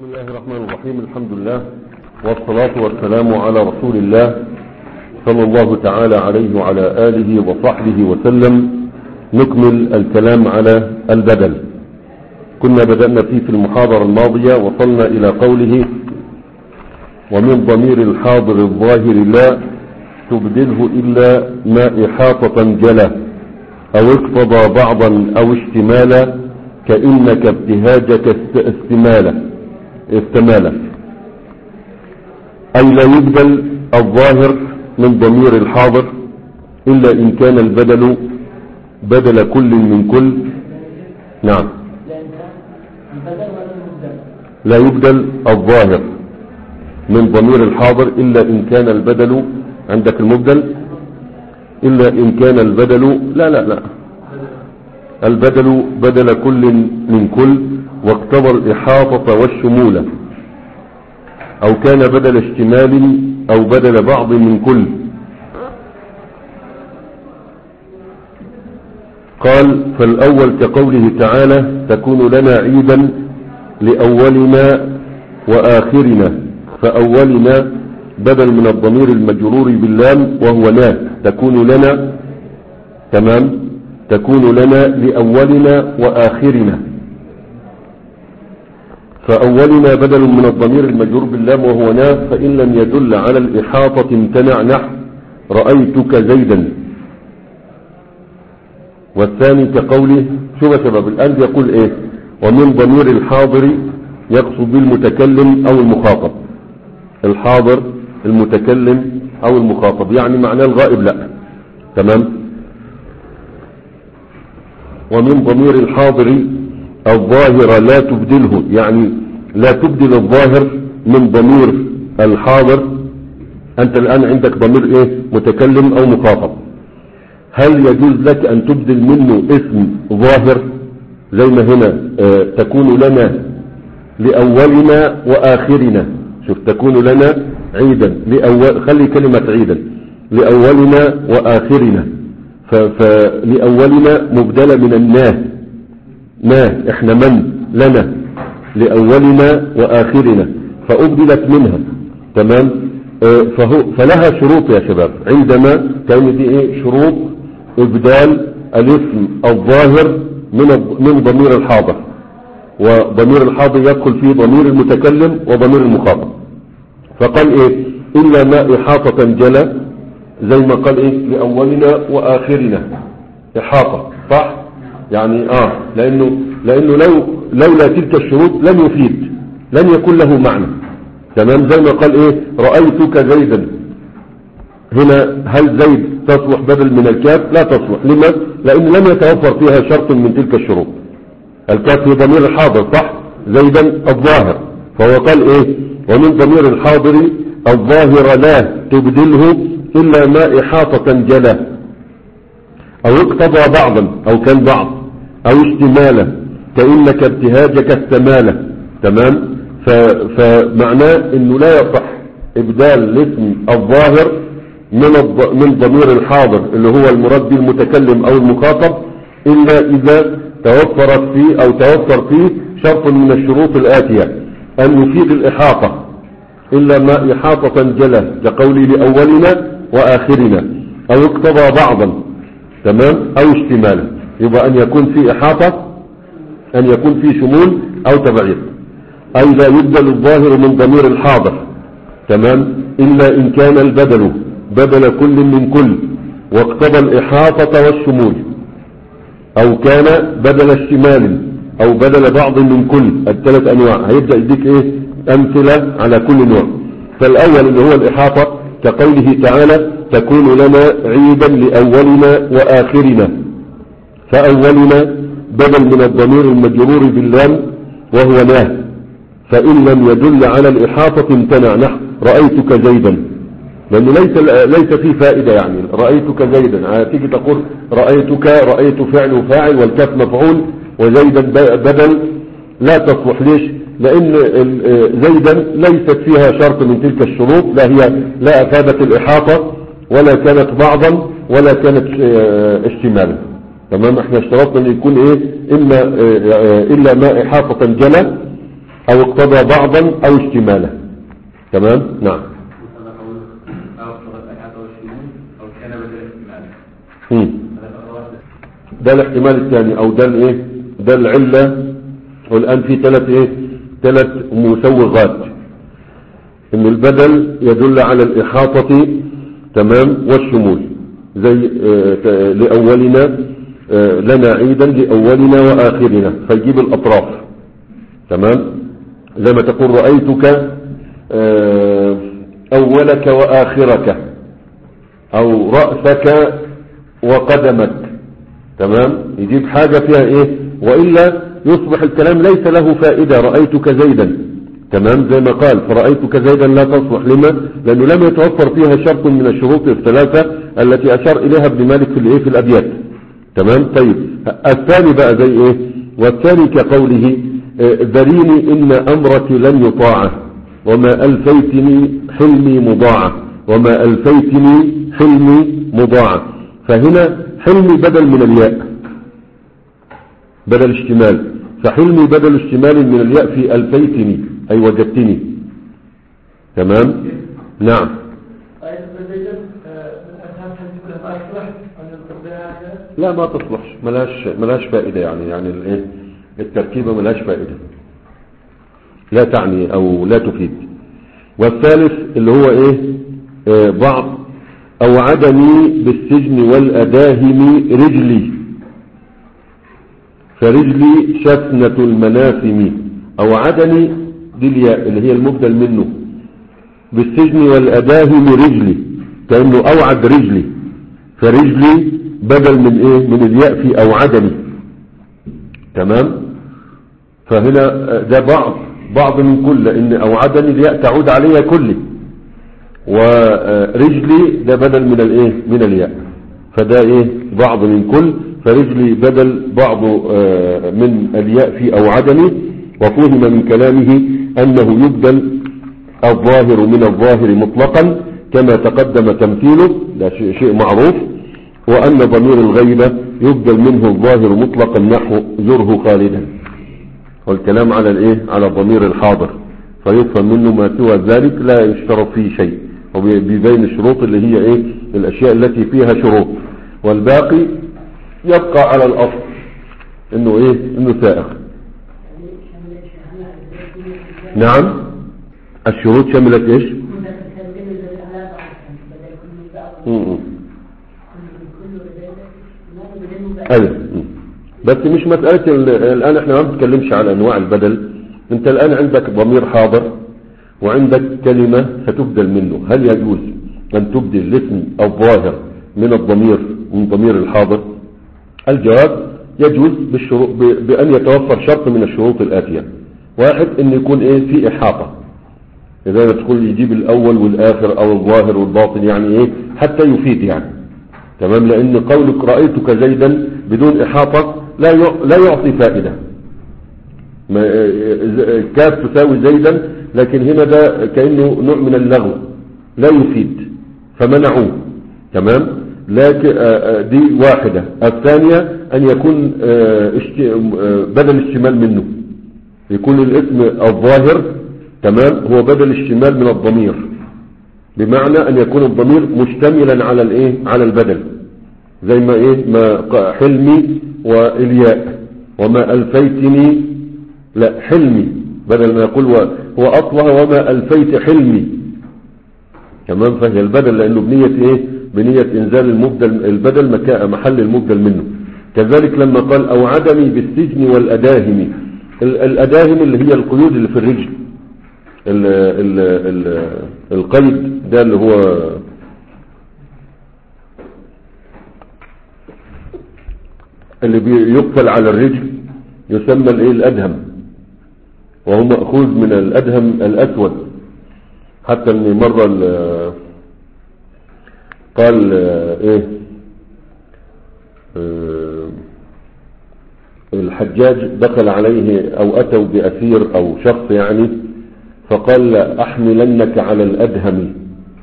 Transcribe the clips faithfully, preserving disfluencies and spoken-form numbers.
بسم الله الرحمن الرحيم. الحمد لله والصلاة والسلام على رسول الله صلى الله تعالى عليه وعلى آله وصحبه وسلم. نكمل الكلام على البدل. كنا بدأنا فيه في المحاضرة الماضية، وصلنا إلى قوله: ومن ضمير الحاضر الظاهر لا تبدله إلا ما إحاطة جلا أو اقتضى بعضا أو اشتمالا كإنك ابتهاجك استمالا استمالا أي لا يبدل الظاهر من ضمير الحاضر إلا إن كان البدل بدل كل من كل. نعم، لا يبدل الظاهر من ضمير الحاضر إلا إن كان البدل، عندك المبدل، إلا إن كان البدل لا لا لا البدل بدل كل من كل واقتضى الإحاطة والشمولة، أو كان بدل اشتمال أو بدل بعض من كل. قال: فالأول كقوله تعالى: تكون لنا عيدا لأولنا وآخرنا. فأولنا بدل من الضمير المجرور باللام وهو نا، تكون لنا، تمام، تكون لنا لأولنا وآخرنا. فأولنا بدل من الضمير المجرور باللام وهو نا، فإن لم يدل على الإحاطة امتنع نحو رأيتك زيدا. والثاني كقوله، شوف يا شباب الآن يقول إيه؟ ومن ضمير الحاضر يقصد بالمتكلم أو المخاطب. الحاضر المتكلم أو المخاطب، يعني معناه الغائب لا، تمام. ومن ضمير الحاضر الظاهر لا تبدله، يعني لا تبدل الظاهر من ضمير الحاضر. أنت الآن عندك ضمير إيه؟ متكلم أو مخاطب. هل يجوز لك أن تبدل منه اسم ظاهر زي ما هنا آه تكون لنا لأولنا وآخرنا؟ شوف، تكون لنا عيدا لأول، خلي كلمة عيدا لأولنا وآخرنا. فلأولنا مبدلة من الناه، ما احنا من لنا لأولنا وآخرنا، فأبدلت منها، تمام. اه فهو فلها شروط يا شباب. عندما كان دي ايه شروط ابدال الاسم الظاهر من من ضمير الحاضر، وضمير الحاضر يدخل فيه ضمير المتكلم وضمير المخاطب. فقال ايه؟ إلا ما إحاطة جلا، زي ما قال ايه لأولنا وآخرنا، إحاطة، صح؟ يعني اه لانه لانه لو لولا تلك الشروط لم يفيد، لن يكون له معنى، تمام. زي ما قال ايه رأيتك زيدا. هنا هل زيد تصلح بدل من الكاف؟ لا تصلح. لماذا؟ لان لم يتوفر فيها شرط من تلك الشروط. الكاف هي ضمير الحاضر، صح؟ زيدا الظاهر. فهو قال ايه؟ ومن ضمير الحاضر الظاهر لا تبدله الا ما إحاطة جلا او اقتضى بعضا، او كان بعض، او اشتمالا كأنك ابتهاجك استمالة، تمام. فمعناه انه لا يصح ابدال الاسم الظاهر من من ضمير الحاضر اللي هو المراد بالمتكلم او المخاطب الا اذا توفرت فيه او توفر فيه شرط من الشروط الآتية: ان يفيد الإحاطة، الا ما إحاطة جلا كقولي لأولنا وآخرنا، او اقتضى بعضا، تمام، او اشتمالا. يبقى ان يكون في إحاطة، ان يكون في شمول او تبعيض. اي لا يبدل الظاهر من ضمير الحاضر، تمام، الا ان كان البدل بدل كل من كل واقتضى الإحاطة والشمول، او كان بدل اشتمال او بدل بعض من كل. الثلاث انواع هيبدأ يديك ايه امثلة على كل نوع. فالاول اللي هو الإحاطة كقوله تعالى: تكون لنا عيدا لأولنا وآخرنا. فأولنا بدل من الضمير المجرور باللام وهو لا، فإن لم يدل على الإحاطة امتنع نحو رأيتك زيدا، لأنه ليس ليس فيه فائدة. يعني رأيتك زيدا تيجي تقول رأيتك، رأيت فعل وفاعل والكاف مفعول وزيدا بدل، لا تصلح. ليش؟ لأن زيدا ليست فيها شرط من تلك الشروط، لا هي لا أفادت الإحاطة ولا كانت بعضا ولا كانت اشتمالا، تمام. احنا اشترطنا ان يكون ايه؟ إما إلا ما إحاطة جلا او اقتضى بعضا او اشتماله. تمام. نعم. مم. ده الاحتمال الثاني، او ده الايه، ده العلة. والان في ثلاث ايه، ثلاث مسوغات. ان البدل يدل على الاحاطة، تمام، والشمول، زي اه لأولنا اه لنا عيدا لأولنا وآخرنا، فيجيب الأطراف. تمام. زي ما تقول رأيتك اه أولك وآخرك، أو رأسك وقدمك. تمام. يجيب حاجة فيها ايه، وإلا يصبح الكلام ليس له فائدة. رأيتك زيدا، تمام، زي ما قال فرأيتك زيدا لا تصلح. لما؟ لأنه لم يتوفر فيها شرط من الشروط الثلاثة التي أشار إليها ابن مالك في الايه، في الأبيات. تمام. طيب الثاني بقى زي ايه، والثاني كقوله ذريني إن أمرك لن يطاع وما ألفيتني حلمي مضاعة، وما ألفيتني حلمي مضاعة. فهنا حلمي بدل من الياء، بدل اشتمال، فحلمي بدل اشتمال من الياء في ألفيتني أي وجدتني. تمام. نعم. لا ما تصلحش، ملاش ملاش فائدة يعني، يعني الايه التركيبة ملاش فائدة، لا تعني او لا تفيد. والثالث اللي هو ايه آه بعض اوعدني بالسجن والاداهم رجلي، فرجلي شفنة المناسم. اوعدني دي الياء اللي هي المبدل منه، بالسجن والاداهم رجلي، كأنه اوعد رجلي، فرجلي بدل من ايه، من الياء في اوعدني. تمام. فهنا ده بعض بعض من كل، ان اوعدني الياء تعود عليها كلي، ورجلي ده بدل من الايه، من الياء، فده ايه بعض من كل. فرجلي بدل بعض من الياء في اوعدني. وفهم من كلامه انه يبدل الظاهر من الظاهر مطلقا كما تقدم تمثيله، ده شيء معروف. وأن ضمير الغيبة يبدل منه الظاهر مطلقا نحو زره خالدا، والكلام على الايه، على ضمير الحاضر، فيفهم منه ما سوى ذلك لا يشترط فيه شيء، وبيبين الشروط اللي هي ايه، الاشياء التي فيها شروط، والباقي يبقى على الاصل انه ايه، انه سائغ. نعم. الشروط شملت ايش؟ م-م. ايوه. بس مش مسألة الان احنا ما بنتكلمش على انواع البدل. انت الان عندك ضمير حاضر وعندك كلمة ستبدل منه، هل يجوز ان تبدل الاسم الظاهر من الضمير، من ضمير الحاضر؟ الجواب يجوز بالشروط، بان يتوفر شرط من الشروط الاتية. واحد، ان يكون ايه، في احاطة، اذا تقول يجيب الاول والاخر او الظاهر والباطن، يعني ايه حتى يفيد يعني. تمام. لان قولك رأيتك زيدا بدون احاطة لا لا يعطي فائدة. كاف تساوي زيدا، لكن هنا ده كأنه نوع من اللغو لا يفيد، فمنعوه. تمام. لكن دي واحدة. الثانية ان يكون بدل اشتمال منه، يكون الاسم الظاهر، تمام، هو بدل اشتمال من الضمير، بمعنى ان يكون الضمير مشتملا على الايه، على البدل، زي ما ايه، ما حلمي والياء، وما الفيتني، لا حلمي، بدل ما يقول هو اصلها وما الفيت حلمي. تمام. فهي البدل لانه بنية ايه، بنية انزال المبدل البدل مكان محل المبدل منه. كذلك لما قال اوعدني بالسجن والاداهم، الاداهم اللي هي القيود اللي في الرجل، ال ال ال القيد ده اللي هو اللي بيقفل على الرجل يسمى الايه، الادهم، وهو مأخوذ من الادهم الاسود. حتى ان مرة قال ايه الحجاج دخل عليه او اتوا باسير او شخص يعني، فقال احملنك على الادهم،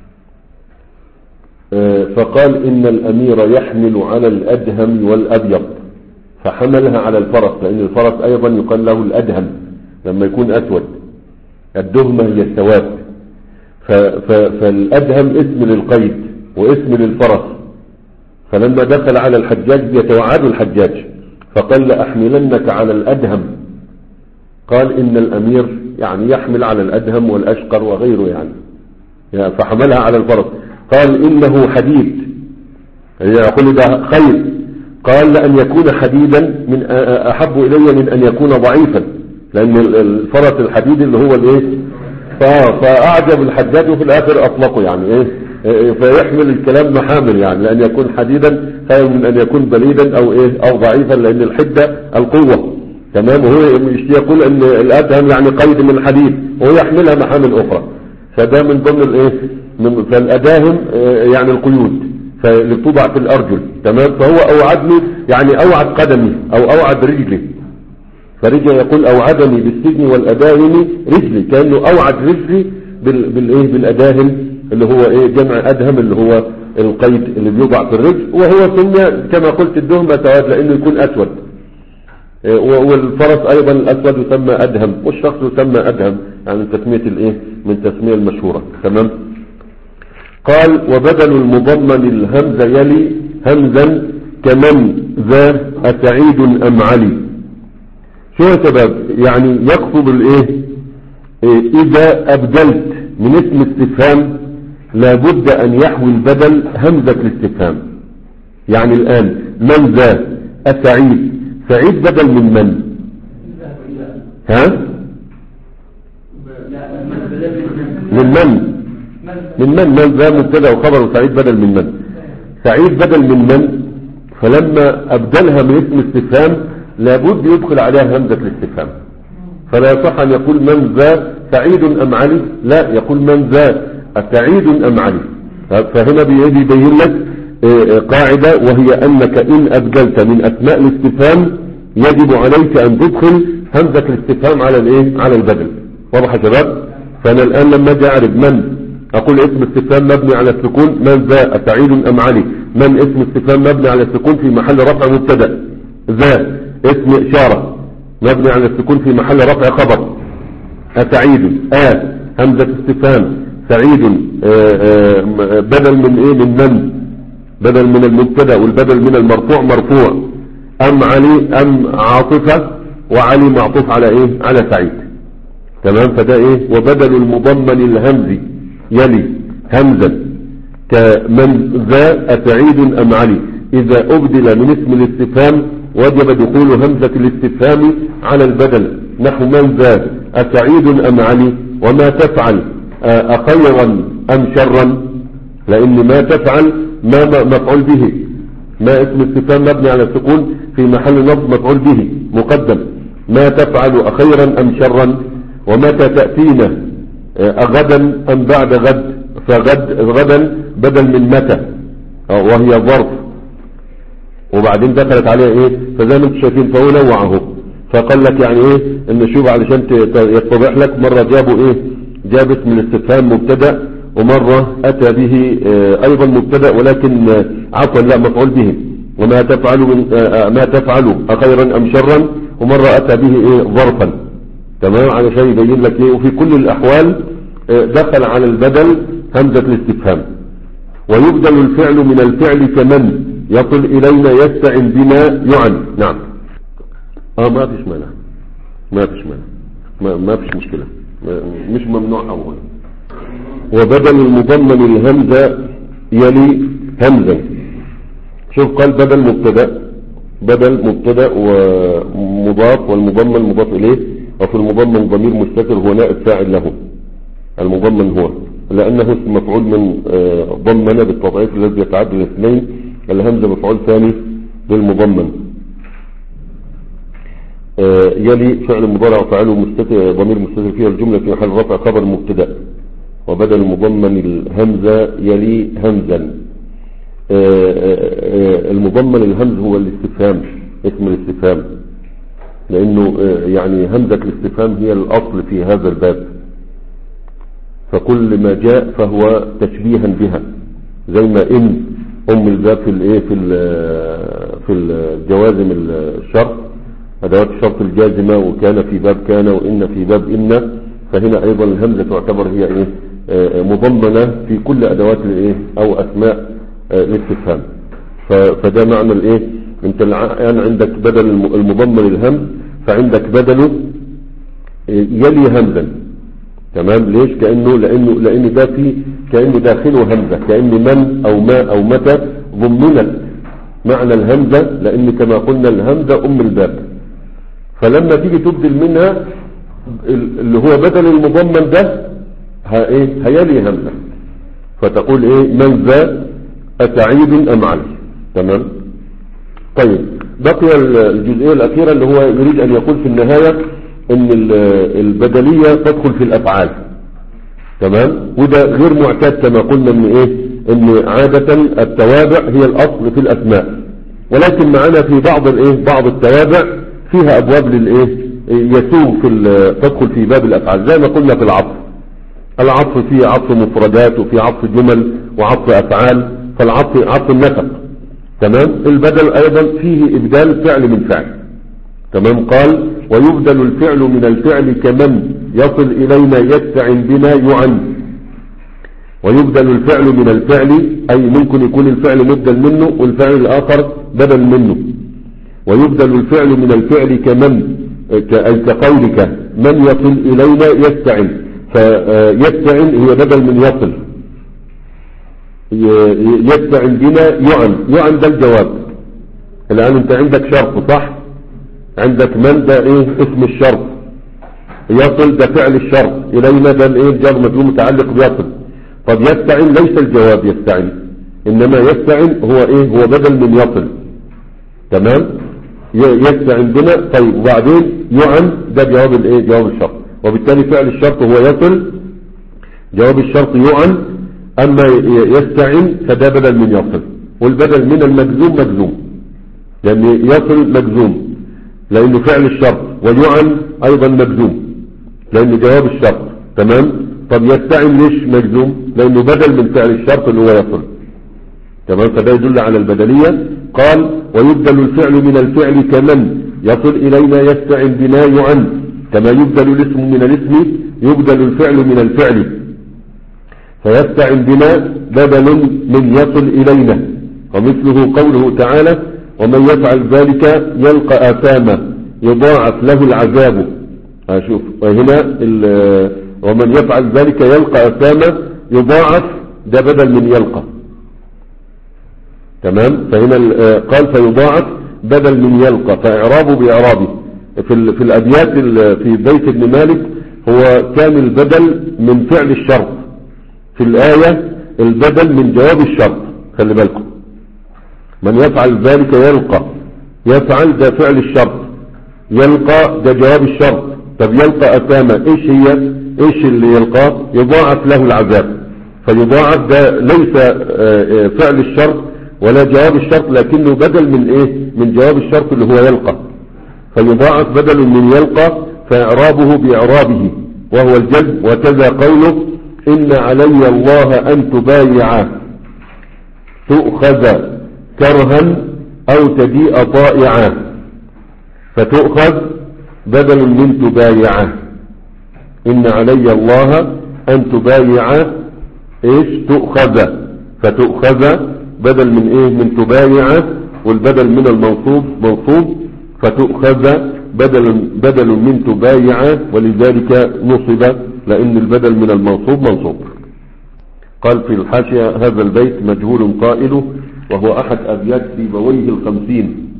فقال ان الامير يحمل على الادهم والابيض، فحملها على الفرس، لان الفرس ايضا يقال له الادهم، لما يكون أسود. الدهمة هي السواد. فالأدهم اسم للقيد واسم للفرس. فلما دخل على الحجاج يتوعد الحجاج فقال لأحملنك على الأدهم. قال إن الأمير يعني يحمل على الأدهم والأشقر وغيره يعني, يعني فحملها على الفرس. قال إنه حديد يقول ده خير. قال لأن يكون حديدا من أحب إلي من أن يكون ضعيفا لأن الفرس الحديد اللي هو الايه فأعجب الحجاج وفي الآخر أطلقه يعني ايه فيحمل الكلام محامل يعني لأن يكون حديدا خير من أن يكون بليدا أو ايه أو ضعيفا لأن الحدة القوة تمام. وهو يقول أن الأدهم يعني قيد من الحديد وهو يحملها محامل أخرى. فده من ضمن الايه من فالأداهم يعني القيود فاللي توضع في الأرجل تمام. فهو أوعدني يعني أوعد قدمي أو أوعد رجلي. فرجع يقول أوعدني بالسجن والأداهم رجلي كأنه أوعد رجلي بال بالإيه بالأداهم اللي هو إيه جمع أدهم اللي هو القيد اللي بيوضع في الرجل. وهو سمي كما قلت الدهمة سواد لأنه يكون أسود. والفرس أيضا الأسود يسمى أدهم والشخص يسمى أدهم يعني من تسمية الإيه من تسمية المشهورة تمام. قال وبدل المضمن الهمزة يلي همزا كمن ذا أسعيد أم علي. شو يا شباب يعني يقصد الايه إيه اذا ابدلت من اسم استفهام لابد ان يحوي البدل همزة الاستفهام. يعني الان من ذا أسعيد سعيد بدل من من ها من من من من من ذا مبتدا وخبر وسعيد بدل من من سعيد بدل من من. فلما ابدلها من اسم استفهام لابد يدخل عليها همزة الاستفهام. فلا يصح أن يقول من ذا سعيد أم علي لا يقول من ذا أسعيد أم علي. فهنا بيبين لك قاعدة وهي أنك إن أبدلت من أسماء الاستفهام يجب عليك أن تدخل همزة الاستفهام على الإيه على البدل. واضح يا شباب. فأنا الآن لما أجي أعرف من أقول اسم استفهام مبني على السكون من ذا أسعيد أم علي. من اسم استفهام مبني على السكون في محل رفع مبتدأ. ذا اسم إشارة مبني على السكون في محل رفع خبر. أسعيد آه همزة استفهام سعيد آآ آآ بدل من ايه من من بدل من المبتدا والبدل من المرفوع مرفوع. أم علي أم عاطفة وعلي معطوف على ايه على سعيد تمام. فده ايه وبدل المضمن الهمزي يلي همزا كمن ذا أسعيد أم علي. إذا أبدل من اسم الاستفهام وجب دخول همزة الاستفهام على البدل نحو من ذا أسعيد أم علي. وما تفعل أخيرا أم شرا لأن ما تفعل ما مفعول به ما اسم استفهام مبني على السكون في محل نصب مفعول به مقدم. ما تفعل أخيرا أم شرا. ومتى تأتينا أغدا أم بعد غد فغد غدا بدل من متى وهي ظرف وبعدين دخلت عليها ايه فزي ما انتم شايفين فهو نوعه. فقال لك يعني ايه ان شوف علشان يتضح لك مرة جابوا ايه جاب اسم الاستفهام مبتدا ومرة اتى به اه ايضا مبتدا ولكن اه عفوا لا مفعول به. وما تفعل من اه ما تفعل اخيرا ام شرا ومرة اتى به ايه ظرفا تمام علشان يبين لك ايه. وفي كل الاحوال اه دخل على البدل همزة الاستفهام. ويبدل الفعل من الفعل كمن يصل إلينا يستعن بنا يعن. نعم اه ما فيش مانع ما فيش مانع ما, ما فيش مشكلة مش ممنوع أول. وبدل المضمن الهمزة يلي همزا. شوف قال بدل مبتدا بدل مبتدا ومضاف والمضمن مضاف إليه وفي المضمن ضمير مستتر هو نائب فاعل له. المضمن هو لأنه اسم مفعول من ضمن بالتضعيف الذي يتعدى الاثنين. الهمزة مفعول ثاني للمضمن. آه يلي فعل مضارع وفعله مستتر ضمير مستتر فيها الجملة في محل رفع خبر مبتدا. وبدل المضمن الهمزة يلي همزا. آه آه المضمن الهمز هو الاستفهام اسم الاستفهام لأنه آه يعني همزة الاستفهام هي الأصل في هذا الباب. فكل ما جاء فهو تشبيها بها زي ما إن أم الباب في الايه في ال في الجوازم الشرط أدوات الشرط الجازمة، وكان في باب كان، وإن في باب إن، فهنا أيضا الهمزة تعتبر هي إيه آه مضمنة في كل أدوات الإيه أو أسماء آه الاستفهام. فده معنى الإيه، أنت الآن عندك بدل المضمن الهمز، فعندك بدله يلي همزا. تمام؟ ليش؟ كأنه لأنه لأن ده فيه كأنه داخله همزة، كأن من أو ما أو متى ضمنت معنى الهمزة، لأن كما قلنا الهمزة أم الباب. فلما تيجي تبدل منها اللي هو بدل المضمن ده ها ايه هيلي همزة، فتقول ايه من ذا أسعيد أم علي. تمام؟ طيب بقي الجزئية الأخيرة اللي هو يريد أن يقول في النهاية ان البدلية تدخل في الأفعال. تمام؟ وده غير معتاد كما قلنا ان ايه ان عادة التوابع هي الأصل في الأسماء، ولكن معنا في بعض الايه بعض التوابع فيها أبواب للايه يسوغ في تدخل في باب الأفعال، زي ما قلنا في العطف. العطف فيه عطف مفردات، وفي عطف جمل، وعطف أفعال، فالعطف عطف النسق. تمام؟ البدل أيضا فيه إبدال فعل من فعل. تمام؟ قال ويبدل الفعل من الفعل كمن يصل إلينا يستعن بنا يعن. ويبدل الفعل من الفعل أي ممكن يكون الفعل مبدل منه والفعل الآخر بدل منه. ويبدل الفعل من الفعل كمن أي كقولك من يصل إلينا يستعن، فيستعن هي بدل من يصل. يستعن بنا يعن، يعن ده الجواب. الآن أنت عندك شرط صح؟ عندك من ده إيه اسم الشرط، يصل ده فعل الشرط، إلينا ده الإيه الجر مجرور متعلق بيصل. طب يستعن ليس الجواب يستعن، إنما يستعن هو إيه هو بدل من يصل. تمام؟ يستعن بنا. طيب وبعدين يعن ده جواب الايه جواب الشرط، وبالتالي فعل الشرط هو يصل، جواب الشرط يعن. اما يستعن فده بدل من يصل، والبدل من المجزوم مجزوم، لان يصل مجزوم لانه فعل الشرط، ويعن ايضا مجزوم لانه جواب الشرط. تمام؟ طب يستعن ليش مجزوم؟ لانه بدل من فعل الشرط اللي هو يصل. تمام؟ فده يدل على البدلية. قال ويبدل الفعل من الفعل كمن يصل إلينا يستعن بنا يعن، كما يبدل الاسم من الاسم يبدل الفعل من الفعل، فيستعن بنا بدل من يصل إلينا. ومثله قوله تعالى ومن يفعل ذلك يلقى آثاما يضاعف له العذاب. أشوف هنا ومن يفعل ذلك يلقى آثاما يضاعف ده بدل من يلقى. تمام؟ فهنا قال فيضاعف بدل من يلقى، فإعرابه بإعرابه. في, في الأبيات في بيت ابن مالك هو كان البدل من فعل الشرط، في الآية البدل من جواب الشرط. خلي بالكم من يفعل ذلك يلقى، يفعل ده فعل الشرط، يلقى ده جواب الشرط. طب يلقى أثاما ايش هي ايش اللي يلقاه؟ يضاعف له العذاب. فيضاعف ده ليس فعل الشرط ولا جواب الشرط، لكنه بدل من ايه من جواب الشرط اللي هو يلقى، فيضاعف بدل من يلقى، فإعرابه بإعرابه وهو الجزم. وكذا قوله إن علي الله أن تبايع تؤخذ كرها أو تجيء طائعا، فتؤخذ بدل من تبايع. إن علي الله أن تبايع إيش تؤخذ، فتؤخذ بدل من ايه من تبايع، والبدل من المنصوب منصوب، فتؤخذ بدل بدل من تبايع، ولذلك نصب لان البدل من المنصوب منصوب. قال في الحاشية هذا البيت مجهول قائله، وهو احد ابيات سيبويه الخمسين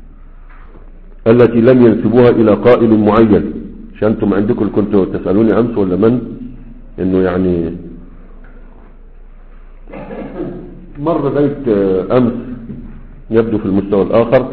التي لم ينسبوها الى قائل معين. مش انتم عندكم كنتوا تسألوني امس ولا من انه يعني مر بيت امس يبدو في المستوى الاخر،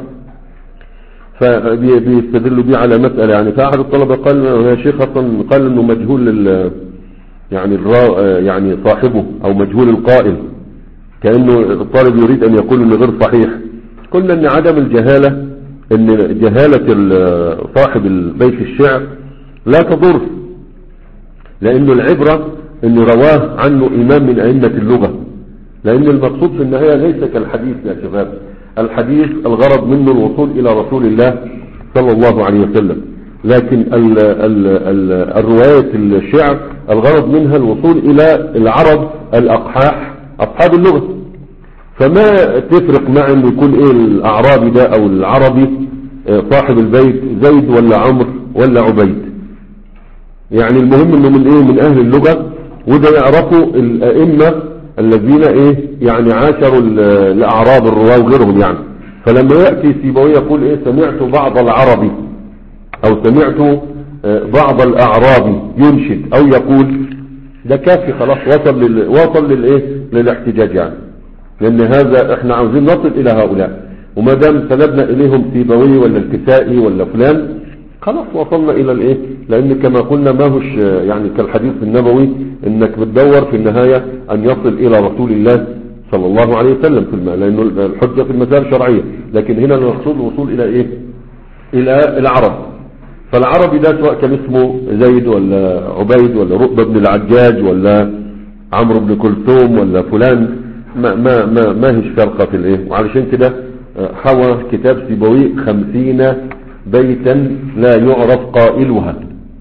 فبيستدلوا بيه على مسألة يعني. فاحد الطلبة قال يا شيخ اصلا قال انه مجهول ال يعني الرا يعني صاحبه او مجهول القائل، كأنه الطالب يريد ان يقول انه غير صحيح. قلنا ان عدم الجهالة ان جهالة صاحب البيت الشعر لا تضر، لانه العبرة ان رواه عنه امام من ائمة اللغة، لأن المقصود في النهاية ليس كالحديث يا شباب. الحديث الغرض منه الوصول إلى رسول الله صلى الله عليه وسلم. لكن ال ال ال الرواية الشعر الغرض منها الوصول إلى العرب الأقحاح أصحاب اللغة. فما تفرق مع أن يكون إيه الأعرابي ده أو العربي صاحب البيت زيد ولا عمرو ولا عبيد، يعني المهم انه من ايه من اهل اللغة، وده يعرفوا الائمة الذين ايه يعني عاشروا الاعراب الرواة وغيرهم يعني. فلما يأتي سيبويه يقول ايه سمعت بعض العربي او سمعت بعض الاعرابي ينشد او يقول، ده كافي خلاص، وصل لل... وصل للايه للاحتجاج يعني. لان هذا احنا عاوزين نصل الى هؤلاء، وما دام سندنا اليهم سيبويه ولا الكسائي ولا فلان خلاص وصلنا الى الايه. لان كما قلنا ما هوش يعني كالحديث النبوي انك بتدور في النهاية ان يصل الى رسول الله صلى الله عليه وسلم في الماء، لانه الحجة في المسائل الشرعية. لكن هنا المقصود الوصول الى ايه الى العرب. فالعربي ده سواء كان اسمه زيد ولا عبيد ولا رؤبة بن العجاج ولا عمرو بن كلثوم ولا فلان، ما ما ما ما هيش فرقة في الايه. وعلشان كده حوى كتاب سيبويه خمسين بيتا لا يعرف قائلها،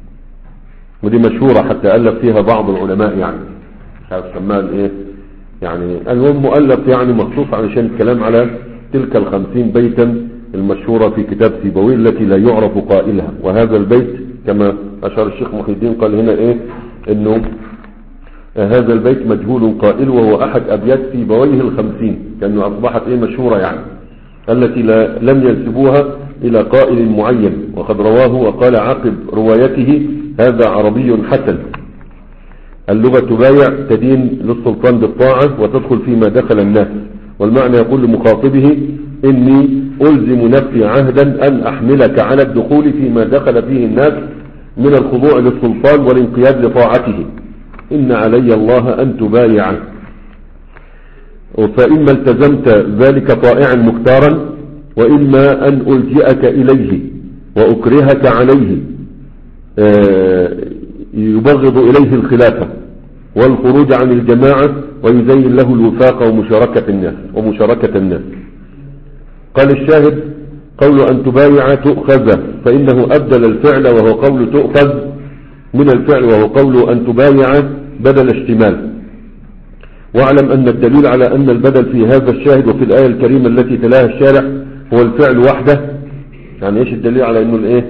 ودي مشهورة حتى ألف فيها بعض العلماء يعني مش عارف سماها الايه يعني. المهم مؤلف يعني مخصوص علشان الكلام على تلك الخمسين بيتا المشهورة في كتاب سيبويه التي لا يعرف قائلها. وهذا البيت كما أشار الشيخ محي الدين قال هنا ايه انه هذا البيت مجهول قائل، وهو احد ابيات سيبويه الخمسين، كأنه اصبحت ايه مشهورة يعني، التي لا لم ينسبوها الى قائل معين. وقد رواه وقال عقب روايته هذا عربي حسن، اللغة تبايع تدين للسلطان بالطاعة وتدخل فيما دخل الناس. والمعنى يقول لمخاطبه اني الزم نفسي عهدا ان احملك على الدخول فيما دخل فيه الناس من الخضوع للسلطان والانقياد لطاعته، ان علي الله ان تبايع. فإما التزمت ذلك طائعا مختارا، وإما أن ألجئك إليه وأكرهك عليه يبغض إليه الخلافة والخروج عن الجماعة ويزين له الوفاق ومشاركة الناس ومشاركة الناس. قال الشاهد قول أن تبايع تؤخذ، فإنه أبدل الفعل وهو قول تؤخذ من الفعل وهو قول أن تبايع بدل اشتمال. واعلم أن الدليل على أن البدل في هذا الشاهد وفي الآية الكريمة التي تلاها الشارع هو الفعل وحده. يعني ايش الدليل على انه الايه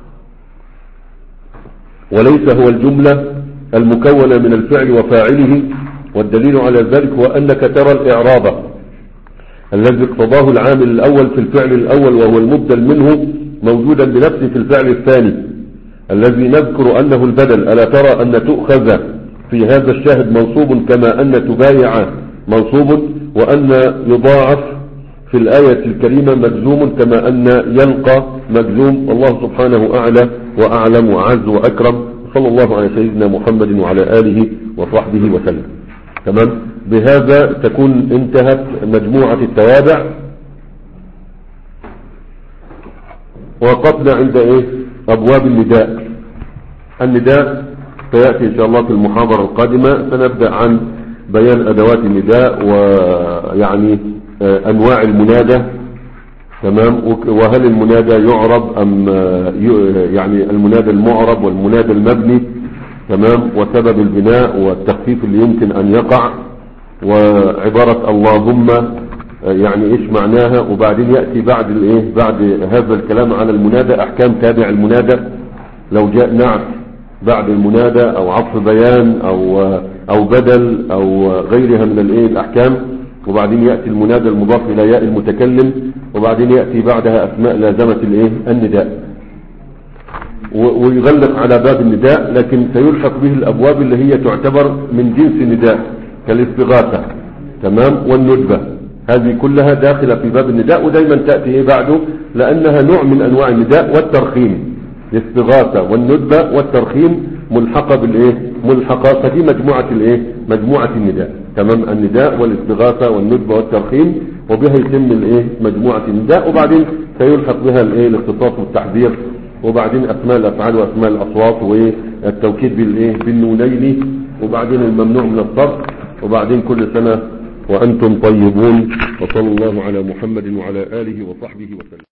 وليس هو الجملة المكونة من الفعل وفاعله؟ والدليل على ذلك هو أنك ترى الإعراب الذي اقتضاه العامل الأول في الفعل الأول وهو المبدل منه موجودا بنفسه في الفعل الثاني الذي نذكر أنه البدل. ألا ترى أن تؤخذ في هذا الشاهد منصوب كما أن تبايع منصوب، وأن يضاعف في الآية الكريمة مجزوم كما أن يلقى مجزوم. والله سبحانه أعلى وأعلم وأعز وأكرم. صلى الله على سيدنا محمد وعلى آله وصحبه وسلم. تمام. بهذا تكون انتهت مجموعة التوابع. وقفنا عند ايه أبواب النداء. النداء سيأتي إن شاء الله في المحاضرة القادمة. سنبدأ عن بيان أدوات النداء ويعني أنواع المنادى. تمام. وهل المنادى يعرب أم يعني المنادى المعرب والمنادى المبني. تمام. وسبب البناء والتخفيف اللي يمكن أن يقع، وعبارة اللهم يعني إيش معناها. وبعدين يأتي بعد الإيه بعد هذا الكلام على المنادى أحكام تابع المنادى، لو جاء نعت بعد المنادى أو عطف بيان أو أو بدل أو غيرها من الإيه الأحكام. وبعدين يأتي المنادى المضاف إلى ياء المتكلم، وبعدين يأتي بعدها أسماء لازمة الإيه النداء، ويغلق على باب النداء. لكن سيلحق به الأبواب اللي هي تعتبر من جنس النداء كالاستغاثة. تمام. والندبة، هذه كلها داخلة في باب النداء، ودايما تأتي إيه بعده لأنها نوع من أنواع النداء. والترخيم، الاستغاثة والندبة والترخيم ملحقة بالإيه ملحقة. فدي مجموعة الإيه مجموعة النداء. تمام. النداء والاستغاثة والندبة والترخيم، وبها يتم الإيه مجموعة النداء. وبعدين سيلحق بها الإيه الاختصاص والتحذير، وبعدين أسماء الأفعال وأسماء الأصوات والتوكيد بالإيه بالنونين، وبعدين الممنوع من الصرف، وبعدين كل سنة وأنتم طيبون. وصلى الله على محمد وعلى آله وصحبه وسلم.